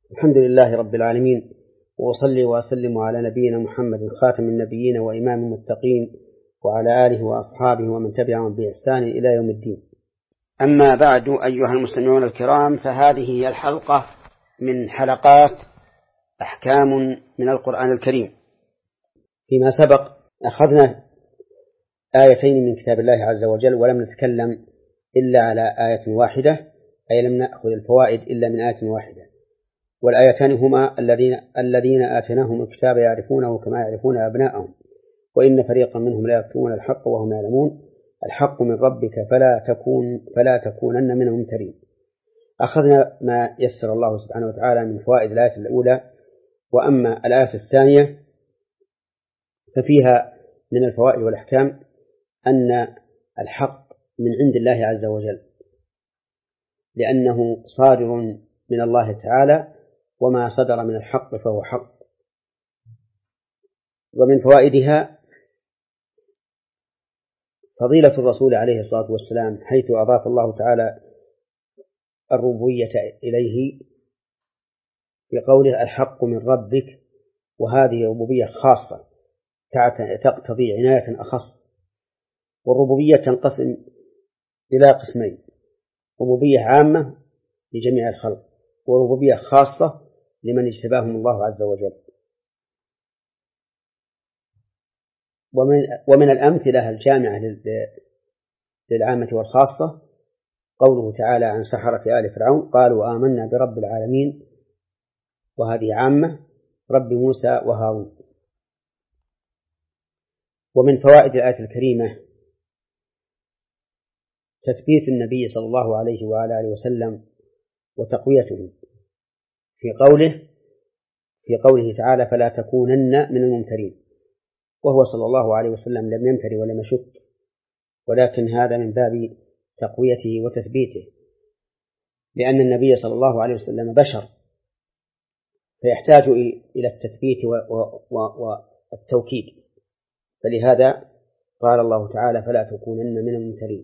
الحمد لله رب العالمين، وأصلي وأسلم على نبينا محمد خاتم النبيين وإمام المتقين وعلى آله وأصحابه ومن تبعهم بإحسان إلى يوم الدين. أما بعد، أيها المستمعون الكرام، فهذه هي الحلقة من حلقات أحكام من القرآن الكريم. فيما سبق أخذنا آيتين من كتاب الله عز وجل، ولم نتكلم إلا على آية واحدة، أي لم نأخذ الفوائد إلا من آية واحدة. والآيتان هما الذين آتيناهم الكتاب يعرفونه كما يعرفون أبناءهم وإن فريقا منهم لا يكتمون الحق وهم يعلمون الحق من ربك فلا تكونن من الممترين. أخذنا ما يسر الله سبحانه وتعالى من فوائد الآية الأولى، وأما الآية الثانية ففيها من الفوائد والأحكام أن الحق من عند الله عز وجل، لأنه صادر من الله تعالى، وما صدر من الحق فهو حق. ومن فوائدها فضيلة الرسول عليه الصلاة والسلام، حيث أضاف الله تعالى الربوبية إليه بقوله الحق من ربك، وهذه ربوبية خاصة تقتضي عناية أخص. والربوبية تنقسم إلى قسمين: ربوبية عامة لجميع الخلق، وربوبية خاصة لمن اجتباهم الله عز وجل. ومن الأمثلة الجامعة للعامة والخاصة قوله تعالى عن سحرة آل فرعون قالوا آمنا برب العالمين، وهذه عامة، رب موسى وهارون. ومن فوائد الآية الكريمة تثبيت النبي صلى الله عليه وعلى آله وسلم وتقويته في قوله تعالى فلا تكونن من الممترين، وهو صلى الله عليه وسلم لم يمتر ولم يشك، ولكن هذا من باب تقويته وتثبيته، لأن النبي صلى الله عليه وسلم بشر فيحتاج إلى التثبيت والتوكيد، فلهذا قال الله تعالى فلا تكونن من الممترين.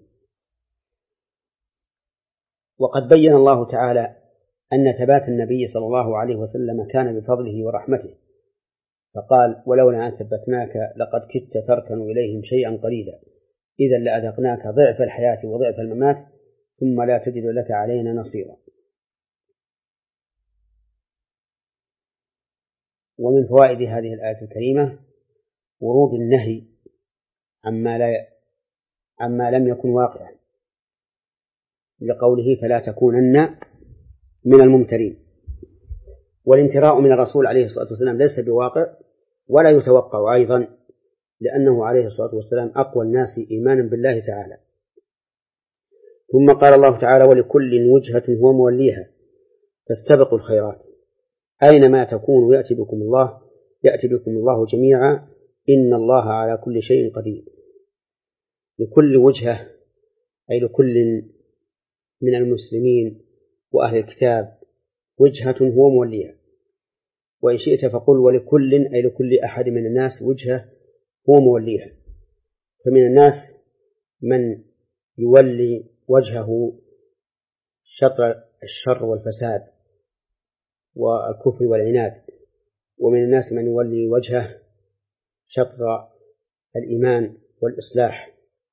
وقد بين الله تعالى أن ثبات النبي صلى الله عليه وسلم كان بفضله ورحمته، فقال ولولا أن ثبتناك لقد كدت تركن إليهم شيئا قليلا إذا لأذقناك ضعف الحياة وضعف الممات ثم لا تجد لك علينا نصيرا. ومن فوائد هذه الآية الكريمة ورود النهي عما لم يكن واقعا، لقوله فلا تكونن من الممترين. والامتراء من الرسول عليه الصلاة والسلام ليس بواقع ولا يتوقع أيضا، لأنه عليه الصلاة والسلام أقوى الناس إيمانا بالله تعالى. ثم قال الله تعالى ولكل وجهة هو موليها فاستبقوا الخيرات أينما تكونوا يأتي بكم الله جميعا إن الله على كل شيء قدير. لكل وجهة أي لكل من المسلمين وأهل الكتاب وجهة هو موليها، وإن شئت فقل ولكل أي لكل أحد من الناس وجهة هو موليها. فمن الناس من يولي وجهه شطر الشر والفساد والكفر والعناد، ومن الناس من يولي وجهه شطر الإيمان والإصلاح.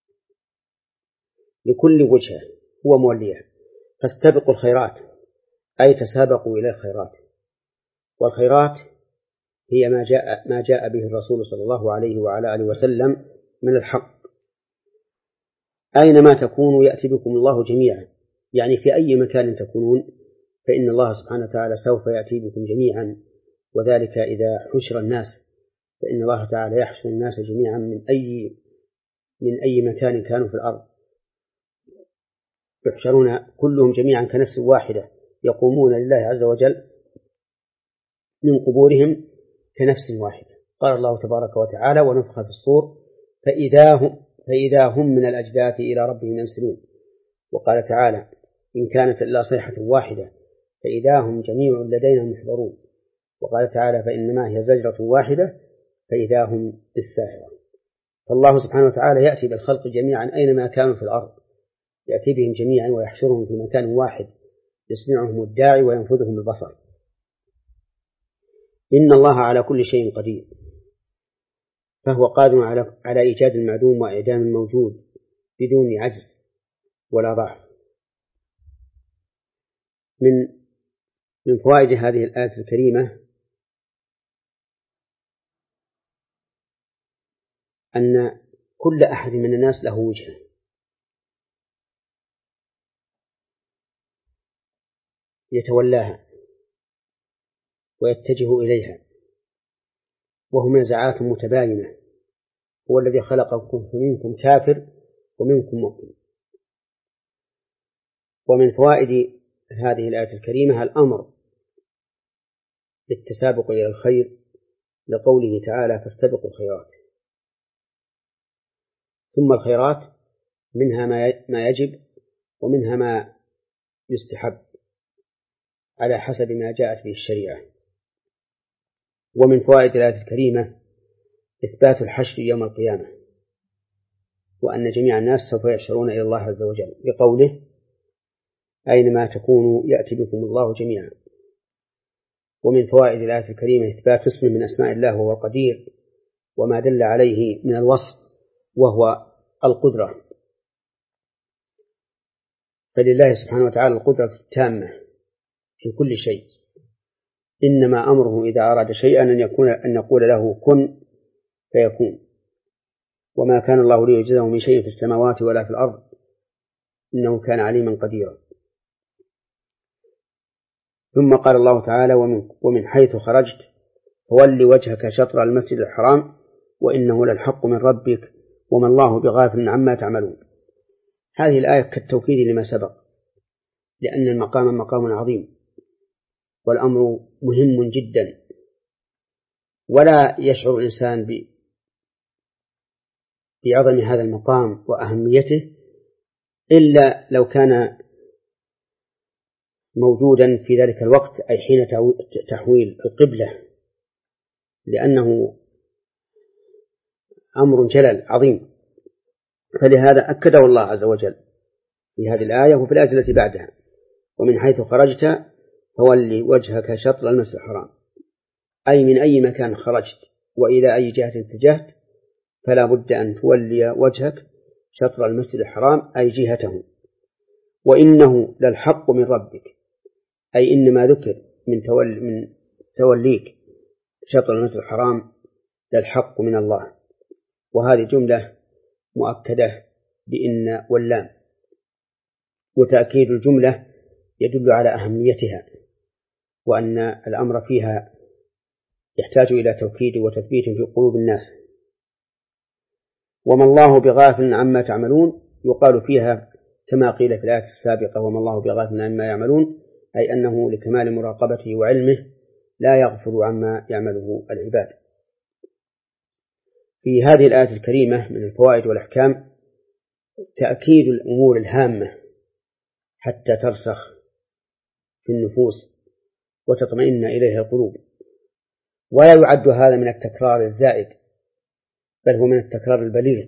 لكل وجهة هو موليها فاستبقوا الخيرات أي تسابقوا إلى الخيرات، والخيرات هي ما جاء به الرسول صلى الله عليه وعلى آله وسلم من الحق. أينما تكونوا يأتي بكم الله جميعا، يعني في أي مكان تكونون فإن الله سبحانه وتعالى سوف يأتي بكم جميعا، وذلك إذا حشر الناس، فإن الله تعالى يحشر الناس جميعا من أي مكان كانوا في الأرض، يحشرون كلهم جميعا كنفس واحدة، يقومون لله عز وجل من قبورهم كنفس واحدة. قال الله تبارك وتعالى ونفخ في الصور فإذا هم من الأجداث إلى ربهم ينسلون. وقال تعالى إن كانت إلا صيحة واحدة فإذا هم جميع لدينا محضرون. وقال تعالى فإنما هي زجرة واحدة فإذا هم بالساهرة. فالله سبحانه وتعالى يأتي بالخلق جميعا أينما كانوا في الأرض، يأتي بهم جميعا ويحشرهم في مكان واحد، يسمعهم الداعي وينفذهم البصر. إن الله على كل شيء قدير، فهو قادر على إيجاد المعدوم وإعدام الموجود بدون عجز ولا ضعف. من فوائد هذه الآية الكريمة أن كل أحد من الناس له وجهة، يتولاها ويتجه إليها، وهو منازعات متباينة. هو الذي خلقكم فمنكم كافر ومنكم مؤمن. ومن فوائد هذه الآية الكريمة الأمر بالتسابق إلى الخير، لقوله تعالى فاستبقوا الخيرات. ثم الخيرات منها ما يجب ومنها ما يستحب على حسب ما جاءت به الشريعة. ومن فوائد الآية الكريمة إثبات الحشر يوم القيامة، وأن جميع الناس سوف يحشرون إلى الله عز وجل، بقوله أينما تكونوا يأتي بكم الله جميعا. ومن فوائد الآية الكريمة إثبات اسم من أسماء الله وهو القدير، وما دل عليه من الوصف وهو القدرة، فلله سبحانه وتعالى القدرة التامة في كل شيء. إنما أمره إذا أراد شيئا أن يقول له كن فيكون، وما كان الله ليعجزه من شيء في السماوات ولا في الأرض إنه كان عليما قديرا. ثم قال الله تعالى ومن حيث خرجت فول وجهك شطر المسجد الحرام وإنه للحق من ربك وما الله بغافل عما تعملون. هذه الآية كالتوكيد لما سبق، لأن المقام مقام عظيم والأمر مهم جدا، ولا يشعر الإنسان بعظم هذا المقام وأهميته إلا لو كان موجودا في ذلك الوقت، أي حين تحويل القبلة، لأنه أمر جلل عظيم. فلهذا أكده الله عز وجل في هذه الآية وفي الآية التي بعدها ومن حيث خرجت فولي وجهك شطر المسجد الحرام، أي من أي مكان خرجت وإلى أي جهة اتجهت فلا بد أن تولي وجهك شطر المسجد الحرام أي جهته. وإنه للحق من ربك، أي إنما ذكر من توليك شطر المسجد الحرام للحق من الله. وهذه جملة مؤكدة بإن واللام، وتأكيد الجملة يدل على أهميتها وأن الأمر فيها يحتاج إلى توكيد وتثبيت في قلوب الناس. وما الله بغافل عما تعملون يقال فيها كما قيل في الآية السابقة وما الله بغافل عما يعملون، أي أنه لكمال مراقبته وعلمه لا يغفل عما يعمله العباد. في هذه الآية الكريمة من الفوائد والأحكام تأكيد الأمور الهامة حتى ترسخ في النفوس وتطمئن إليها القلوب، ولا يعد هذا من التكرار الزائد، بل هو من التكرار البليغ،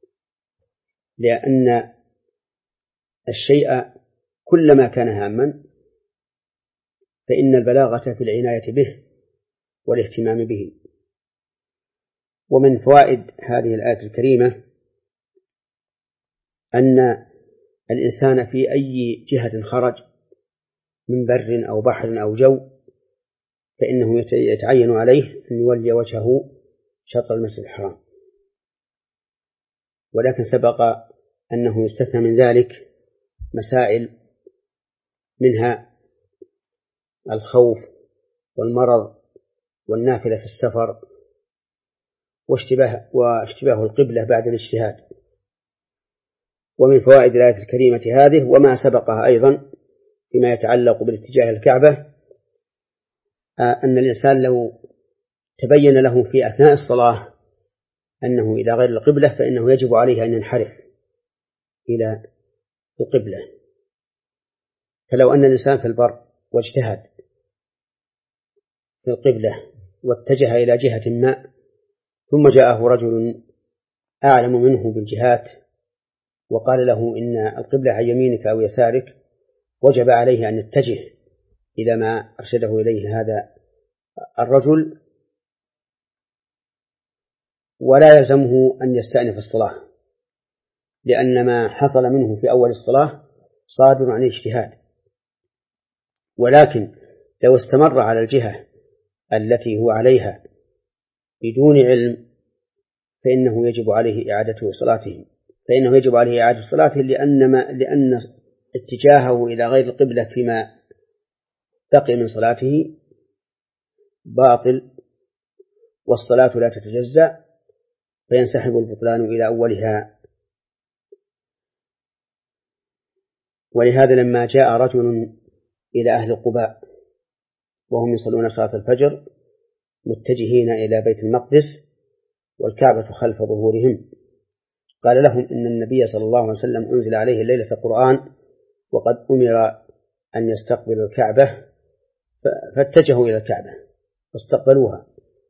لأن الشيء كلما كان هاما فإن البلاغة في العناية به والاهتمام به. ومن فوائد هذه الآية الكريمة أن الإنسان في أي جهة خرج من بر أو بحر أو جو فإنه يتعين عليه أن يولي وجهه شطر المسجد الحرام، ولكن سبق أنه يستثنى من ذلك مسائل، منها الخوف والمرض والنافلة في السفر واشتباه القبلة بعد الاجتهاد. ومن فوائد الآية الكريمة هذه وما سبقها أيضا فيما يتعلق بالاتجاه الكعبة أن الإنسان لو تبين له في أثناء الصلاة أنه إلى غير القبلة فإنه يجب عليه أن ينحرف إلى القبلة. فلو أن الإنسان في البر واجتهد في القبلة واتجه إلى جهة ما ثم جاءه رجل أعلم منه بالجهات وقال له إن القبلة عن يمينك أو يسارك، وجب عليه أن يتجه إلى ما أرشده إليه هذا الرجل ولا يلزمه أن يستأنف الصلاة، لأن ما حصل منه في أول الصلاة صادر عن اجتهاد، ولكن لو استمر على الجهة التي هو عليها بدون علم فإنه يجب عليه إعادة صلاته لأن اتجاهه إلى غير القبلة فيما بقي من صلاته باطل، والصلاة لا تتجزأ، فينسحب البطلان إلى أولها. ولهذا لما جاء رجل إلى أهل قباء وهم يصلون صلاة الفجر متجهين إلى بيت المقدس والكعبة خلف ظهورهم، قال لهم إن النبي صلى الله عليه وسلم أنزل عليه الليلة قرآن وقد أمر أن يستقبلوا الكعبة، فاتجهوا إلى الكعبة واستقبلوها،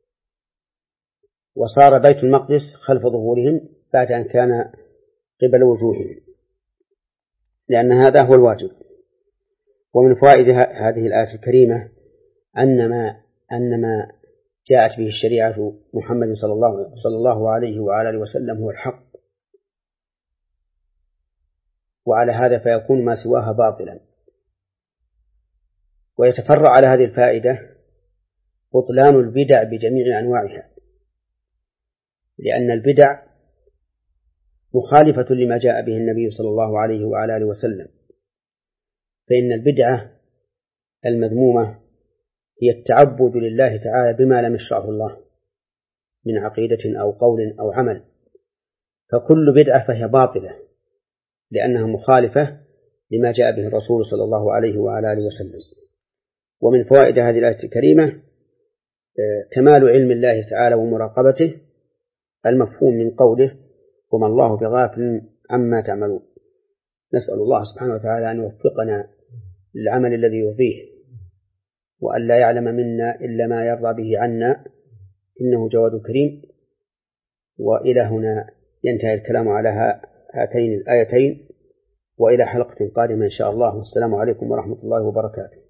وصار بيت المقدس خلف ظهورهم بعد أن كان قبل وجوههم، لأن هذا هو الواجب. ومن فوائد هذه الآية الكريمة أن ما جاءت به الشريعة محمد صلى الله عليه وآله وسلم هو الحق، وعلى هذا فيكون ما سواها باطلا. ويتفرع على هذه الفائدة بطلان البدع بجميع أنواعها، لأن البدع مخالفة لما جاء به النبي صلى الله عليه وآله وسلم، فإن البدعة المذمومة هي التعبد لله تعالى بما لم يشرعه الله من عقيدة أو قول أو عمل، فكل بدعة فهي باطلة لأنها مخالفة لما جاء به الرسول صلى الله عليه وآله وسلم. ومن فوائد هذه الآية الكريمة كمال علم الله تعالى ومراقبته، المفهوم من قوله وما الله بغافل عما تعملون. نسأل الله سبحانه وتعالى أن يوفقنا للعمل الذي يرضيه، وأن لا يعلم منا إلا ما يرضى به عنا، إنه جواد كريم. وإلى هنا ينتهي الكلام على هاتين الآيتين، وإلى حلقة قادمة إن شاء الله، والسلام عليكم ورحمة الله وبركاته.